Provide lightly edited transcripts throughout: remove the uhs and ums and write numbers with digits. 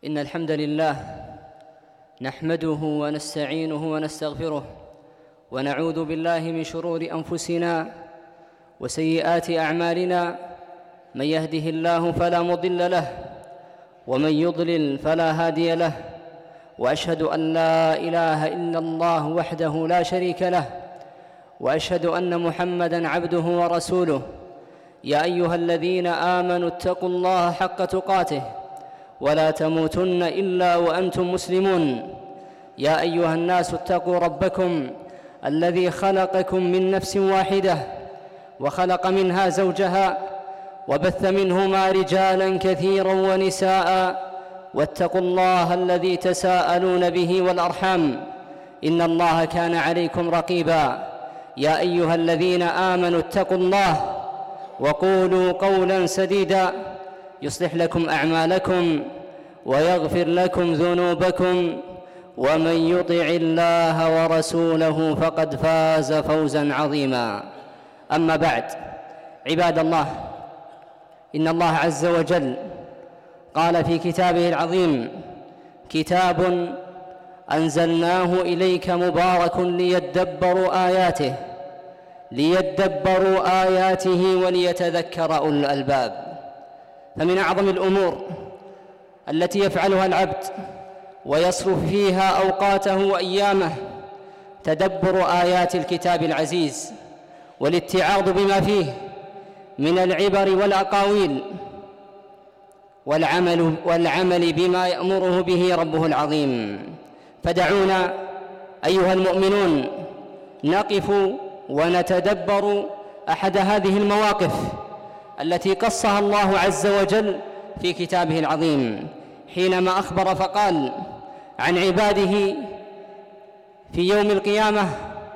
إن الحمد لله نحمده ونستعينه ونستغفره ونعوذ بالله من شرور أنفسنا وسيئات أعمالنا. من يهده الله فلا مضل له ومن يضلل فلا هادي له، وأشهد أن لا إله إلا الله وحده لا شريك له، وأشهد أن محمدًا عبده ورسوله. يا أيها الذين آمنوا اتقوا الله حق تقاته ولا تموتن إلا وأنتم مسلمون. يا أيها الناس اتقوا ربكم الذي خلقكم من نفس واحدة وخلق منها زوجها وبث منهما رجالاً كثيراً ونساء، واتقوا الله الذي تساءلون به والأرحام إن الله كان عليكم رقيباً. يا أيها الذين آمنوا اتقوا الله وقولوا قولاً سديداً يصلح لكم أعمالكم ويغفر لكم ذنوبكم، ومن يطع الله ورسوله فقد فاز فوزاً عظيماً. أما بعد، عباد الله، إن الله عز وجل قال في كتابه العظيم: كتاب أنزلناه إليك مبارك ليدبروا آياته وليتذكر أولو الألباب. فمن أعظم الأمور التي يفعلها العبد ويصرف فيها أوقاته وأيامه تدبر آيات الكتاب العزيز والاتعاظ بما فيه من العبر والأقاويل والعمل بما يأمره به ربه العظيم. فدعونا أيها المؤمنون نقف ونتدبر أحد هذه المواقف التي قصها الله عز وجل في كتابه العظيم، حينما أخبر فقال عن عباده في يوم القيامة: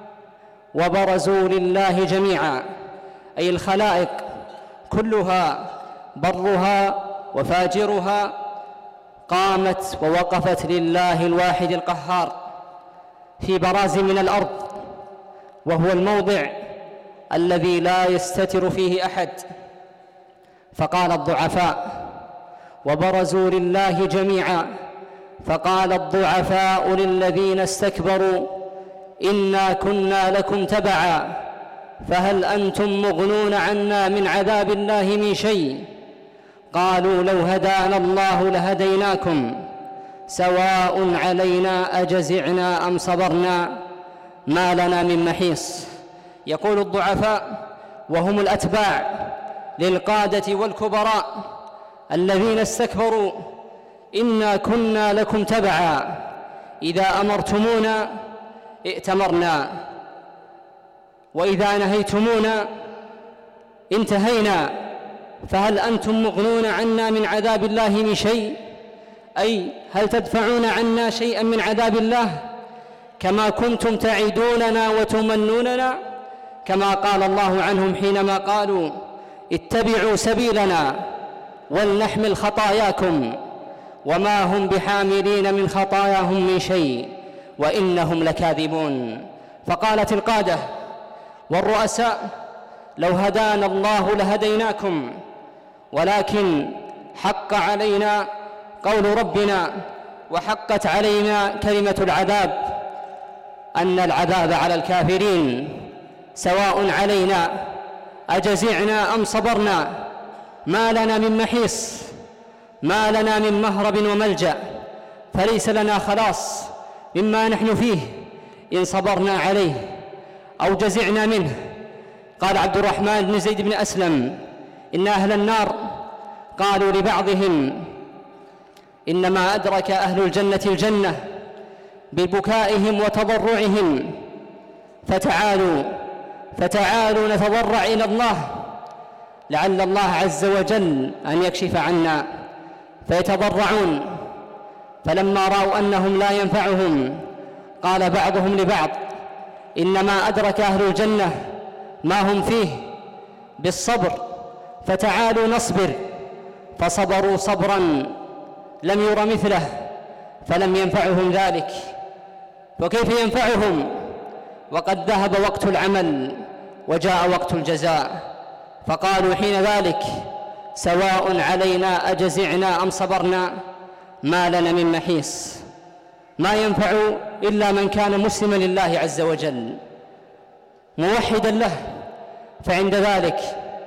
وبرزوا لله جميعا، أي الخلائق كلها برها وفاجرها قامت ووقفت لله الواحد القهار في براز من الأرض، وهو الموضع الذي لا يستتر فيه أحد. فقال الضعفاء: وبرزوا لله جميعا، فقال الضعفاء للذين استكبروا: إنا كنا لكم تبعا فهل أنتم مغنون عنا من عذاب الله من شيء؟ قالوا لو هدانا الله لهديناكم سواء علينا أجزعنا أم صبرنا ما لنا من محيص. يقول الضعفاء وهم الأتباع للقادة والكبراء الذين استكبروا: إنا كنا لكم تبعا، إذا أمرتمونا ائتمرنا وإذا نهيتمونا انتهينا، فهل أنتم مغنون عنا من عذاب الله من شيء؟ أي هل تدفعون عنا شيئا من عذاب الله كما كنتم تعدوننا وتمنوننا؟ كما قال الله عنهم حينما قالوا: اتبعوا سبيلنا ولنحمل خطاياكم وما هم بحاملين من خطاياهم من شيء وإنهم لكاذبون. فقالت القادة والرؤساء: لو هدانا الله لهديناكم، ولكن حق علينا قول ربنا وحقت علينا كلمة العذاب، أن العذاب على الكافرين سواء علينا أجزعنا أم صبرنا ما لنا من محيص، ما لنا من مهرب وملجأ، فليس لنا خلاص مما نحن فيه إن صبرنا عليه أو جزعنا منه. قال عبد الرحمن بن زيد بن أسلم: إن أهل النار قالوا لبعضهم: إنما أدرك أهل الجنة الجنة ببكائهم وتضرعهم، فتعالوا نتضرع إلى الله لعل الله عز وجل أن يكشف عنا. فيتضرعون، فلما رأوا أنهم لا ينفعهم قال بعضهم لبعض: إنما أدرك أهل الجنة ما هم فيه بالصبر، فتعالوا نصبر. فصبروا صبرا لم ير مثله فلم ينفعهم ذلك. وكيف ينفعهم وقد ذهب وقت العمل وجاء وقت الجزاء؟ فقالوا حين ذلك: سواء علينا أجزعنا أم صبرنا ما لنا من محيص، ما ينفع إلا من كان مسلما لله عز وجل موحدا له. فعند ذلك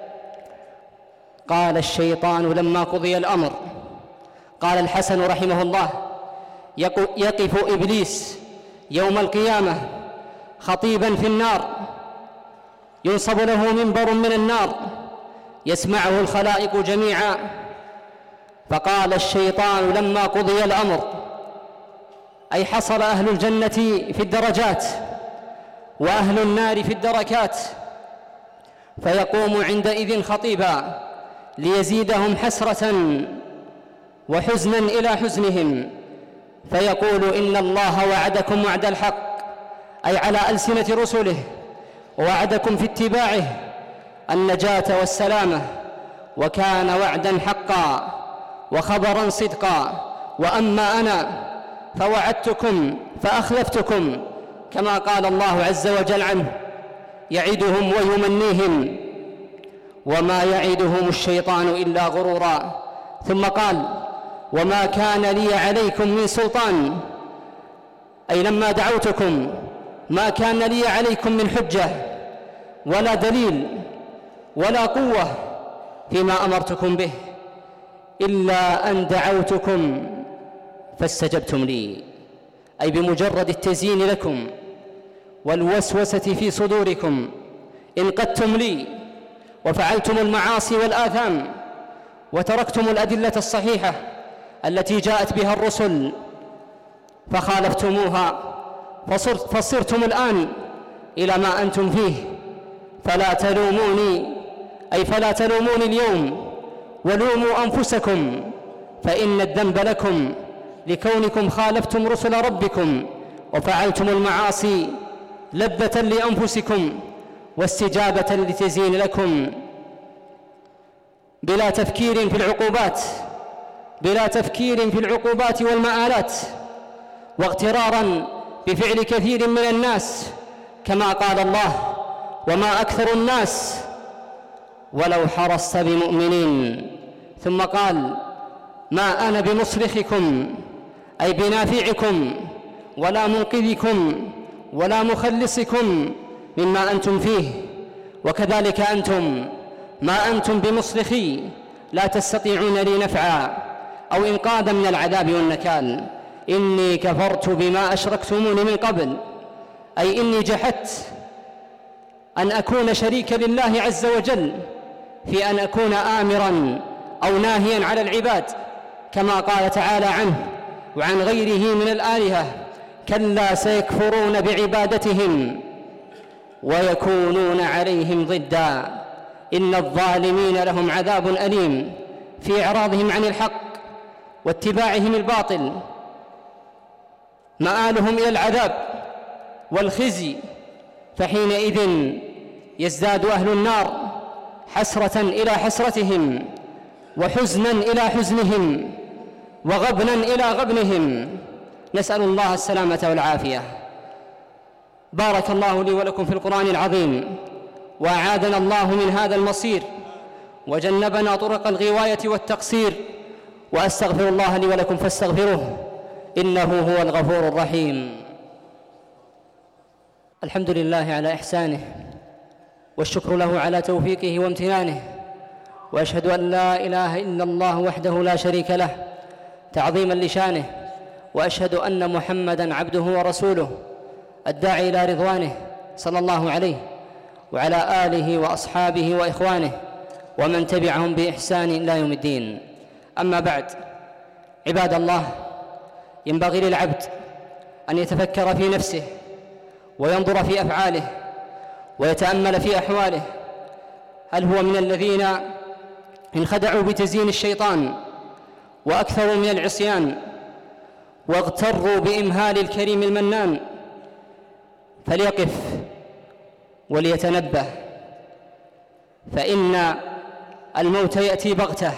قال الشيطان لما قضي الأمر، قال الحسن رحمه الله: يقف إبليس يوم القيامة خطيبا في النار، ينصب له منبر من النار يسمعه الخلائق جميعا. فقال الشيطان لما قضي الأمر، أي حصل أهل الجنة في الدرجات وأهل النار في الدركات، فيقوم عندئذ خطيبا ليزيدهم حسرة وحزنا إلى حزنهم، فيقول: إن الله وعدكم وعد الحق، أي على ألسنة رسله، ووعدكم في اتباعه النجاة والسلامة، وكان وعدا حقا وخبرا صدقا. وأما أنا فوعدتكم فأخلفتكم، كما قال الله عز وجل عنه: يعدهم ويمنيهم وما يعدهم الشيطان إلا غرورا. ثم قال: وما كان لي عليكم من سلطان، أي لما دعوتكم ما كان لي عليكم من حجة ولا دليل ولا قوة فيما أمرتكم به، إلا أن دعوتكم فاستجبتم لي، أي بمجرد التزيين لكم والوسوسة في صدوركم انقدتم لي وفعلتم المعاصي والآثام وتركتم الأدلة الصحيحة التي جاءت بها الرسل فخالفتموها، فصرتم الآن إلى ما أنتم فيه. فلا تلوموني، أي فلا تلوموني اليوم، ولوموا أنفسكم، فإن الذنب لكم لكونكم خالفتم رسل ربكم وفعلتم المعاصي لذة لأنفسكم واستجابة لتزيين لكم، بلا تفكير في العقوبات والمآلات، واغترارا بفعل كثير من الناس، كما قال الله: وما أكثر الناس ولو حرصت بمؤمنين. ثم قال: ما أنا بمصرخكم، أي بنافعكم ولا منقذكم ولا مخلصكم مما أنتم فيه، وكذلك أنتم ما أنتم بمصرخي، لا تستطيعون لي نفعا أو إنقاذا من العذاب والنكال. إني كفرت بما أشركتموني من قبل، أي إني جحدت أن أكون شريكا لله عز وجل في أن أكون آمرا أو ناهيا على العباد، كما قال تعالى عنه وعن غيره من الآلهة: كلا سيكفرون بعبادتهم ويكونون عليهم ضدا إن الظالمين لهم عذاب أليم، في إعراضهم عن الحق واتباعهم الباطل مآلهم إلى العذاب والخزي. فحينئذ يزداد أهل النار حسرة إلى حسرتهم، وحزنا إلى حزنهم، وغبنا إلى غبنهم. نسأل الله السلامة والعافية. بارك الله لي ولكم في القرآن العظيم، وأعاذنا الله من هذا المصير، وجنبنا طرق الغواية والتقصير. وأستغفر الله لي ولكم فاستغفروه، إنه هو الغفور الرحيم. الحمد لله على إحسانه، والشكر له على توفيقه وامتنانه، وأشهد أن لا إله إلا الله وحده لا شريك له تعظيما لشانه، وأشهد أن محمدًا عبده ورسوله الداعي إلى رضوانه صلى الله عليه وعلى آله وأصحابه وإخوانه ومن تبعهم بإحسان إلى يوم الدين. أما بعد، عباد الله، ينبغي للعبد أن يتفكر في نفسه وينظر في أفعاله ويتأمل في أحواله، هل هو من الذين انخدعوا بتزيين الشيطان وأكثروا من العصيان واغتروا بإمهال الكريم المنان؟ فليقف وليتنبه، فإن الموت يأتي بغتة،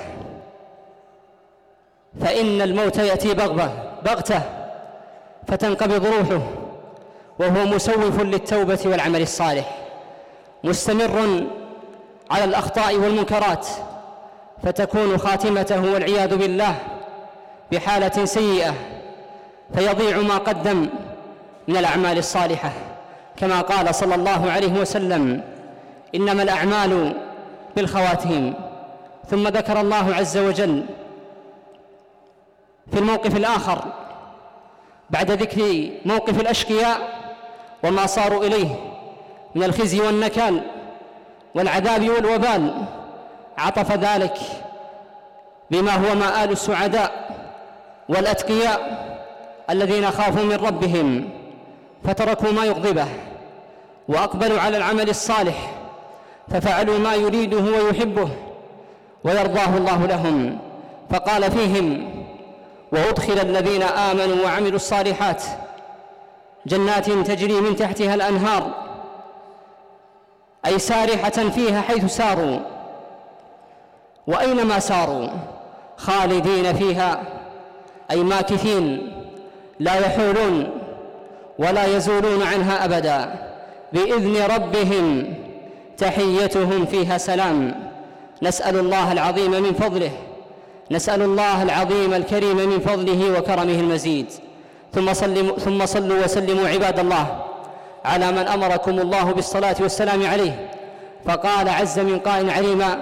بغتة فتنقبض روحه وهو مسوف للتوبة والعمل الصالح، مستمر على الأخطاء والمنكرات، فتكون خاتمته والعياذ بالله بحالة سيئة فيضيع ما قدم من الأعمال الصالحة، كما قال صلى الله عليه وسلم: إنما الأعمال بالخواتيم. ثم ذكر الله عز وجل في الموقف الآخر بعد ذكر موقف الأشقياء وما صاروا إليه من الخزي والنكال والعذاب والوبال، عطف ذلك بما هو مآل السعداء والأتقياء الذين خافوا من ربهم فتركوا ما يغضبه وأقبلوا على العمل الصالح ففعلوا ما يريده ويحبه ويرضاه الله لهم. فقال فيهم: وأدخل الذين آمنوا وعملوا الصالحات جنات تجري من تحتها الأنهار، أي سارحة فيها حيث ساروا وأينما ساروا، خالدين فيها أي ماكثين لا يحولون ولا يزولون عنها أبدا، بإذن ربهم تحيتهم فيها سلام. نسأل الله العظيم من فضله، نسأل الله العظيم الكريم من فضله وكرمه المزيد. ثم صلوا وسلموا عباد الله على من أمركم الله بالصلاة والسلام عليه، فقال عز من قائل عليما: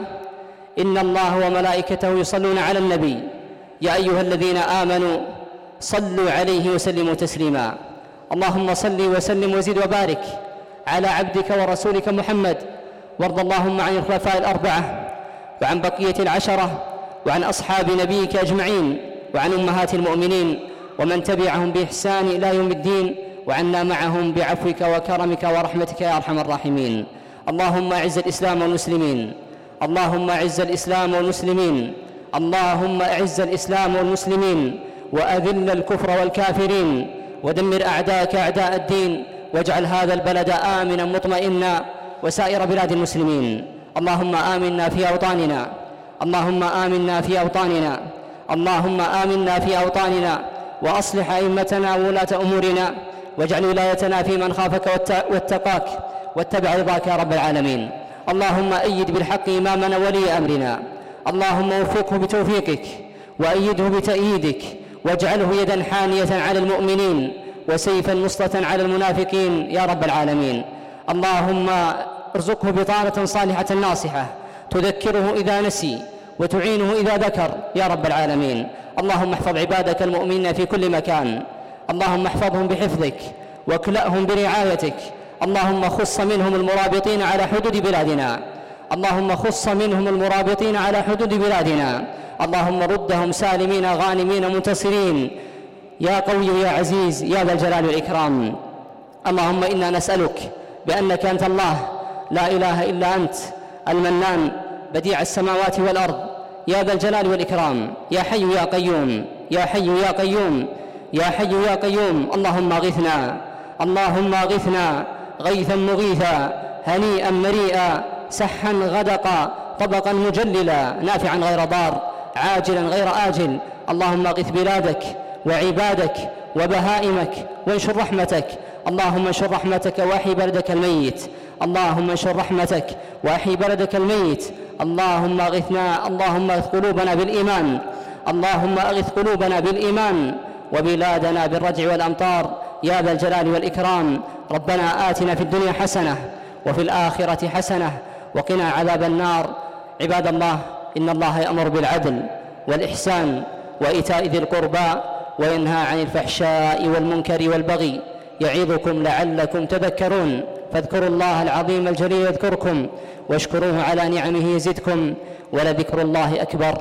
إن الله وملائكته يصلون على النبي يا أيها الذين آمنوا صلوا عليه وسلموا تسليما. اللهم صل وسلم وزد وبارك على عبدك ورسولك محمد، وارض اللهم عن الخلفاء الأربعة وعن بقية العشرة وعن أصحاب نبيك أجمعين وعن أمهات المؤمنين ومن تبعهم بإحسان إلى يوم الدين، وعنا معهم بعفوك وكرمك ورحمتك يا أرحم الراحمين. اللهم أعز الإسلام والمسلمين، اللهم أعز الإسلام والمسلمين، اللهم أعز الإسلام والمسلمين، وأذل الكفر والكافرين، ودمر أعداءك أعداء الدين، واجعل هذا البلد آمنا مطمئنا وسائر بلاد المسلمين. اللهم آمنا في أوطاننا، اللهم آمنا في أوطاننا، اللهم آمنا في أوطاننا، وأصلح أئمتنا وولاة أمورنا، واجعل ولايتنا في من خافك واتقاك واتبع رضاك يا رب العالمين. اللهم أيد بالحق إمامنا ولي أمرنا، اللهم وفقه بتوفيقك وأيده بتأييدك، واجعله يدا حانية على المؤمنين وسيفا مسلطا على المنافقين يا رب العالمين. اللهم ارزقه بطانة صالحة ناصحة تذكره إذا نسي وتعينه إذا ذكر يا رب العالمين. اللهم احفظ عبادك المؤمنين في كل مكان، اللهم احفظهم بحفظك واكلأهم برعايتك. اللهم خص منهم المرابطين على حدود بلادنا، اللهم خص منهم المرابطين على حدود بلادنا، اللهم ردهم سالمين غانمين منتصرين يا قوي يا عزيز يا ذا الجلال والإكرام. اللهم إنا نسألك بأنك أنت الله لا إله إلا أنت المنان بديع السماوات والأرض يا ذا الجلال والإكرام، يا حي يا قيوم، يا حي يا قيوم، يا حي يا قيوم. اللهم اغثنا، اللهم اغثنا غيثا مغيثا هنيئا مريئا سحا غدقا طبقا مجللا نافعا غير ضار عاجلا غير آجل. اللهم اغث بلادك وعبادك وبهائمك وانشر رحمتك. اللهم انشر رحمتك واحي بلدك الميت، اللهم انشر رحمتك واحي بلدك الميت. اللهم اغثنا، اللهم اغث قلوبنا بالإيمان، اللهم اغث قلوبنا بالإيمان وبلادنا بالرجع والأمطار يا ذا الجلال والإكرام. ربنا آتنا في الدنيا حسنة وفي الآخرة حسنة وقنا عذاب النار. عباد الله، إن الله يأمر بالعدل والإحسان وإيتاء ذي القربى وينهى عن الفحشاء والمنكر والبغي، يعظكم لعلكم تذكرون. فاذكروا الله العظيم الجليل يذكركم، واشكروه على نعمه يزدكم، ولذكر الله أكبر،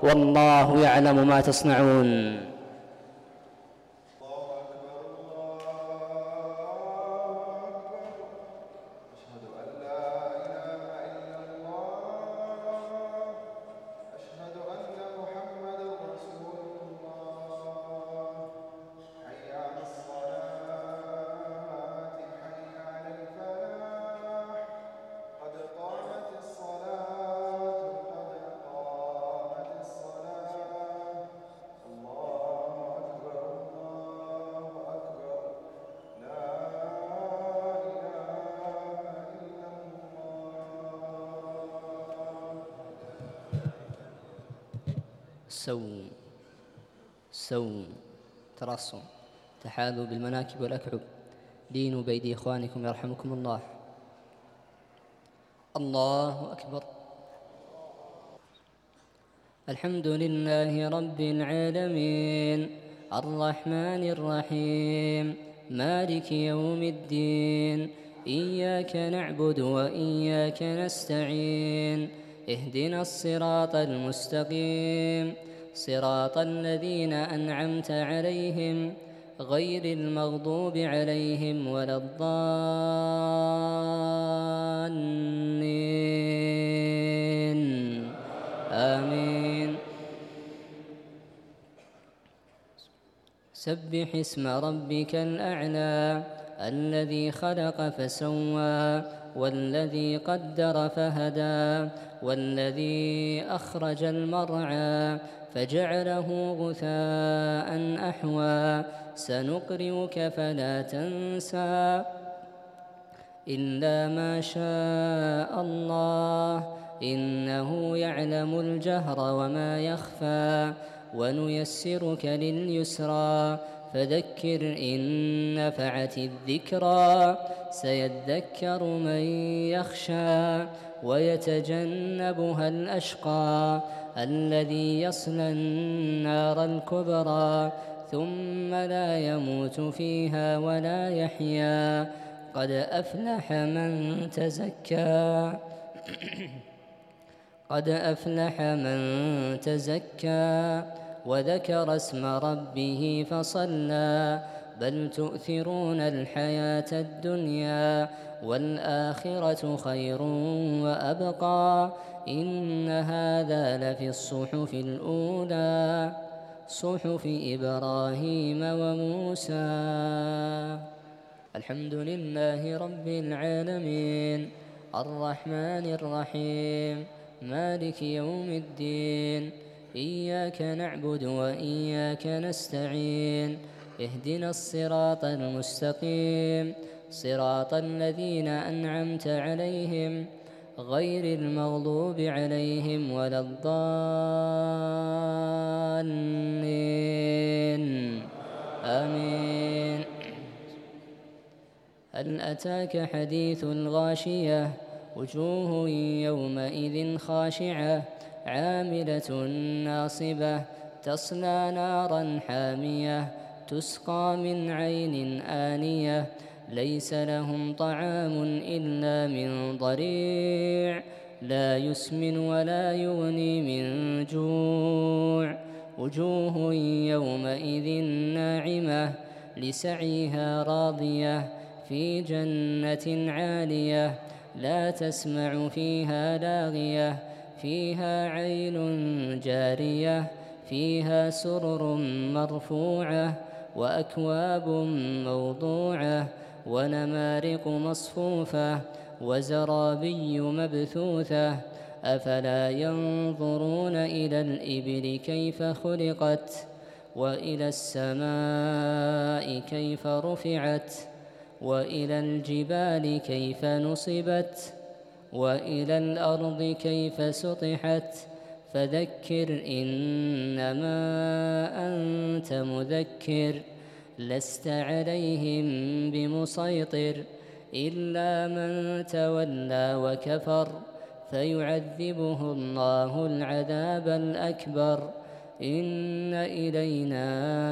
والله يعلم ما تصنعون. سووا، تراصوا، تحاذوا بالمناكب والأكعب، دينوا بأيدي إخوانكم يرحمكم الله. الله أكبر. الحمد لله رب العالمين، الرحمن الرحيم، مالك يوم الدين، إياك نعبد وإياك نستعين، اهدنا الصراط المستقيم، صراط الذين أنعمت عليهم غير المغضوب عليهم ولا الضالين، آمين. سبح اسم ربك الأعلى الذي خلق فسوى والذي قدر فهدى والذي أخرج المرعى فجعله غثاء أحوى سنقرئك فلا تنسى إلا ما شاء الله إنه يعلم الجهر وما يخفى ونيسرك لليسرى فذكر إن نفعت الذكرى سيذكر من يخشى ويتجنبها الأشقى الذي يصلى النار الكبرى ثم لا يموت فيها ولا يحيا قد أفلح من تزكى قد أفلح من تزكى وذكر اسم ربه فصلى بل تؤثرون الحياة الدنيا والآخرة خير وأبقى إن هذا لفي الصحف الأولى صحف إبراهيم وموسى. الحمد لله رب العالمين الرحمن الرحيم مالك يوم الدين إياك نعبد وإياك نستعين اهدنا الصراط المستقيم صراط الذين أنعمت عليهم غير المغضوب عليهم ولا الضالين، آمين. هل أتاك حديث الغاشية وجوه يومئذ خاشعة عاملة ناصبة تصلى نارا حامية تسقى من عين آنية ليس لهم طعام إلا من ضريع لا يسمن ولا يغني من جوع وجوه يومئذ ناعمة لسعيها راضية في جنة عالية لا تسمع فيها لاغية فيها عين جارية فيها سرر مرفوعة وأكواب موضوعة ونمارق مصفوفة وزرابي مبثوثة أفلا ينظرون إلى الإبل كيف خلقت وإلى السماء كيف رفعت وإلى الجبال كيف نصبت وإلى الأرض كيف سطحت فذكر إنما أنت مذكر لست عليهم بمسيطر إلا من تولى وكفر فيعذبه الله العذاب الأكبر إن إلينا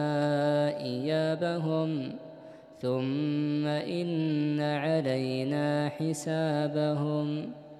إيابهم ثم إن علينا حسابهم.